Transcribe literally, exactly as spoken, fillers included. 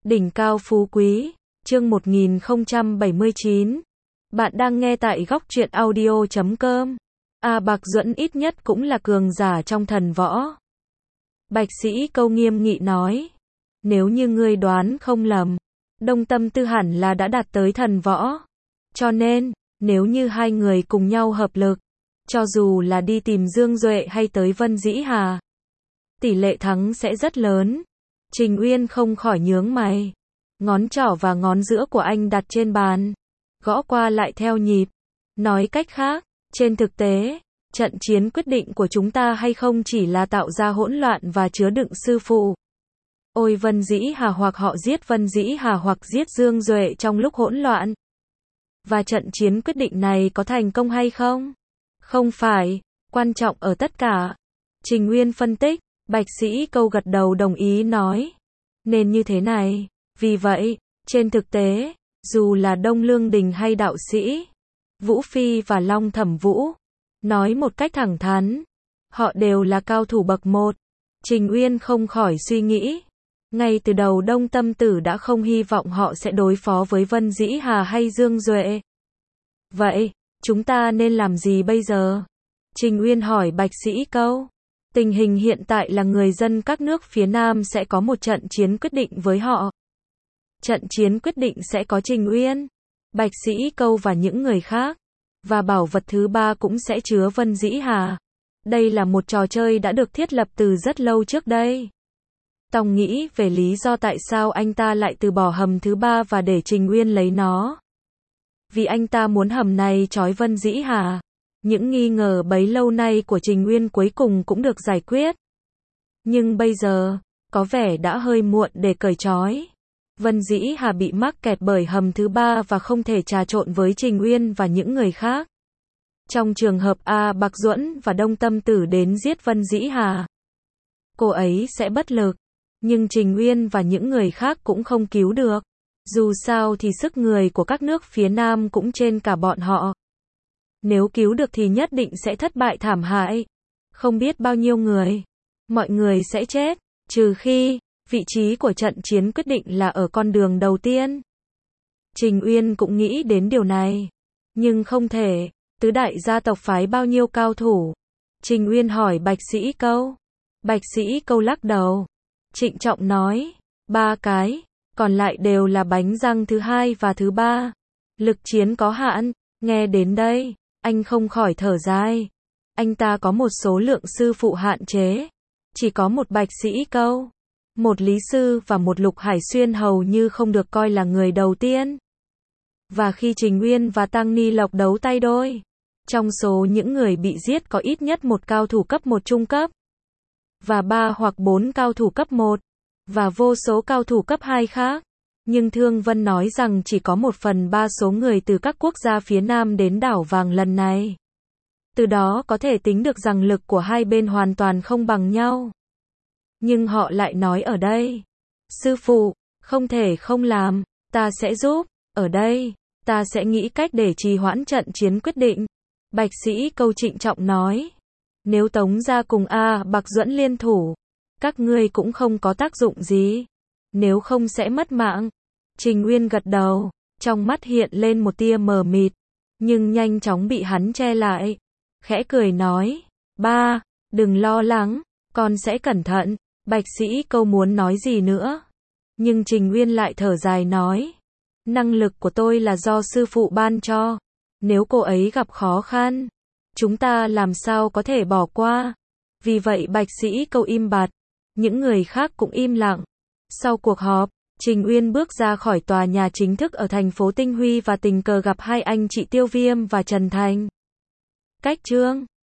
Đỉnh cao phú quý, chương một nghìn không trăm bảy mươi chín. Bạn đang nghe tại góc truyện audio chấm com. A Bạc Duẫn ít nhất cũng là cường giả trong thần võ. Bạch Sĩ Câu nghiêm nghị nói. Nếu như ngươi đoán không lầm, Đông Tâm Tư hẳn là đã đạt tới thần võ. Cho nên, nếu như hai người cùng nhau hợp lực, cho dù là đi tìm Dương Duệ hay tới Vân Dĩ Hà, tỷ lệ thắng sẽ rất lớn. Trình Uyên không khỏi nhướng mày. Ngón trỏ và ngón giữa của anh đặt trên bàn, gõ qua lại theo nhịp. Nói cách khác, trên thực tế, trận chiến quyết định của chúng ta hay không chỉ là tạo ra hỗn loạn và chứa đựng sư phụ. Ôi Vân Dĩ Hà hoặc họ giết Vân Dĩ Hà hoặc giết Dương Duệ trong lúc hỗn loạn. Và trận chiến quyết định này có thành công hay không? Không phải, quan trọng ở tất cả. Trình Uyên phân tích. Bạch Sĩ Câu gật đầu đồng ý nói. Nên như thế này, vì vậy, trên thực tế, dù là Đông Lương Đình hay đạo sĩ, Vũ Phi và Long Thẩm Vũ, nói một cách thẳng thắn, họ đều là cao thủ bậc một. Trình Uyên không khỏi suy nghĩ. Ngay từ đầu Đông Tâm Tử đã không hy vọng họ sẽ đối phó với Vân Dĩ Hà hay Dương Duệ. Vậy, chúng ta nên làm gì bây giờ? Trình Uyên hỏi Bạch Sĩ Câu. Tình hình hiện tại là người dân các nước phía Nam sẽ có một trận chiến quyết định với họ. Trận chiến quyết định sẽ có Trình Uyên, Bạch Sĩ Câu và những người khác. Và bảo vật thứ ba cũng sẽ chứa Vân Dĩ Hà. Đây là một trò chơi đã được thiết lập từ rất lâu trước đây. Tòng nghĩ về lý do tại sao anh ta lại từ bỏ hầm thứ ba và để Trình Uyên lấy nó. Vì anh ta muốn hầm này trói Vân Dĩ Hà. Những nghi ngờ bấy lâu nay của Trình Uyên cuối cùng cũng được giải quyết. Nhưng bây giờ, có vẻ đã hơi muộn để cởi trói. Vân Dĩ Hà bị mắc kẹt bởi hầm thứ ba và không thể trà trộn với Trình Uyên và những người khác. Trong trường hợp A Bạc Duẫn và Đông Tâm Tử đến giết Vân Dĩ Hà, cô ấy sẽ bất lực. Nhưng Trình Uyên và những người khác cũng không cứu được. Dù sao thì sức người của các nước phía Nam cũng trên cả bọn họ. Nếu cứu được thì nhất định sẽ thất bại thảm hại. Không biết bao nhiêu người. Mọi người sẽ chết. Trừ khi, vị trí của trận chiến quyết định là ở con đường đầu tiên. Trình Uyên cũng nghĩ đến điều này. Nhưng không thể. Tứ đại gia tộc phái bao nhiêu cao thủ? Trình Uyên hỏi Bạch Sĩ Câu. Bạch Sĩ Câu lắc đầu. Trịnh trọng nói. Ba cái. Còn lại đều là bánh răng thứ hai và thứ ba. Lực chiến có hạn. Nghe đến đây, anh không khỏi thở dài. Anh ta có một số lượng sư phụ hạn chế. Chỉ có một Bạch Sĩ Câu, một Lý Sư và một Lục Hải Xuyên hầu như không được coi là người đầu tiên. Và khi Trình Uyên và Tăng Ni Lộc đấu tay đôi, trong số những người bị giết có ít nhất một cao thủ cấp một trung cấp, và ba hoặc bốn cao thủ cấp một, và vô số cao thủ cấp hai khác. Nhưng Thương Vân nói rằng chỉ có một phần ba số người từ các quốc gia phía Nam đến đảo vàng lần này. Từ đó có thể tính được rằng lực của hai bên hoàn toàn không bằng nhau. Nhưng họ lại nói ở đây. Sư phụ, không thể không làm, ta sẽ giúp, ở đây, ta sẽ nghĩ cách để trì hoãn trận chiến quyết định. Bạch Sĩ Câu trịnh trọng nói. Nếu Tống gia cùng A Bạc Duẫn liên thủ, các ngươi cũng không có tác dụng gì. Nếu không sẽ mất mạng. Trình Uyên gật đầu, trong mắt hiện lên một tia mờ mịt, nhưng nhanh chóng bị hắn che lại. Khẽ cười nói, ba, đừng lo lắng, con sẽ cẩn thận. Bạch Sĩ Câu muốn nói gì nữa. Nhưng Trình Uyên lại thở dài nói, năng lực của tôi là do sư phụ ban cho. Nếu cô ấy gặp khó khăn, chúng ta làm sao có thể bỏ qua. Vì vậy Bạch Sĩ Câu im bặt, những người khác cũng im lặng. Sau cuộc họp, Trình Uyên bước ra khỏi tòa nhà chính thức ở thành phố Tinh Huy và tình cờ gặp hai anh chị Tiêu Viêm và Trần Thành. Cách chương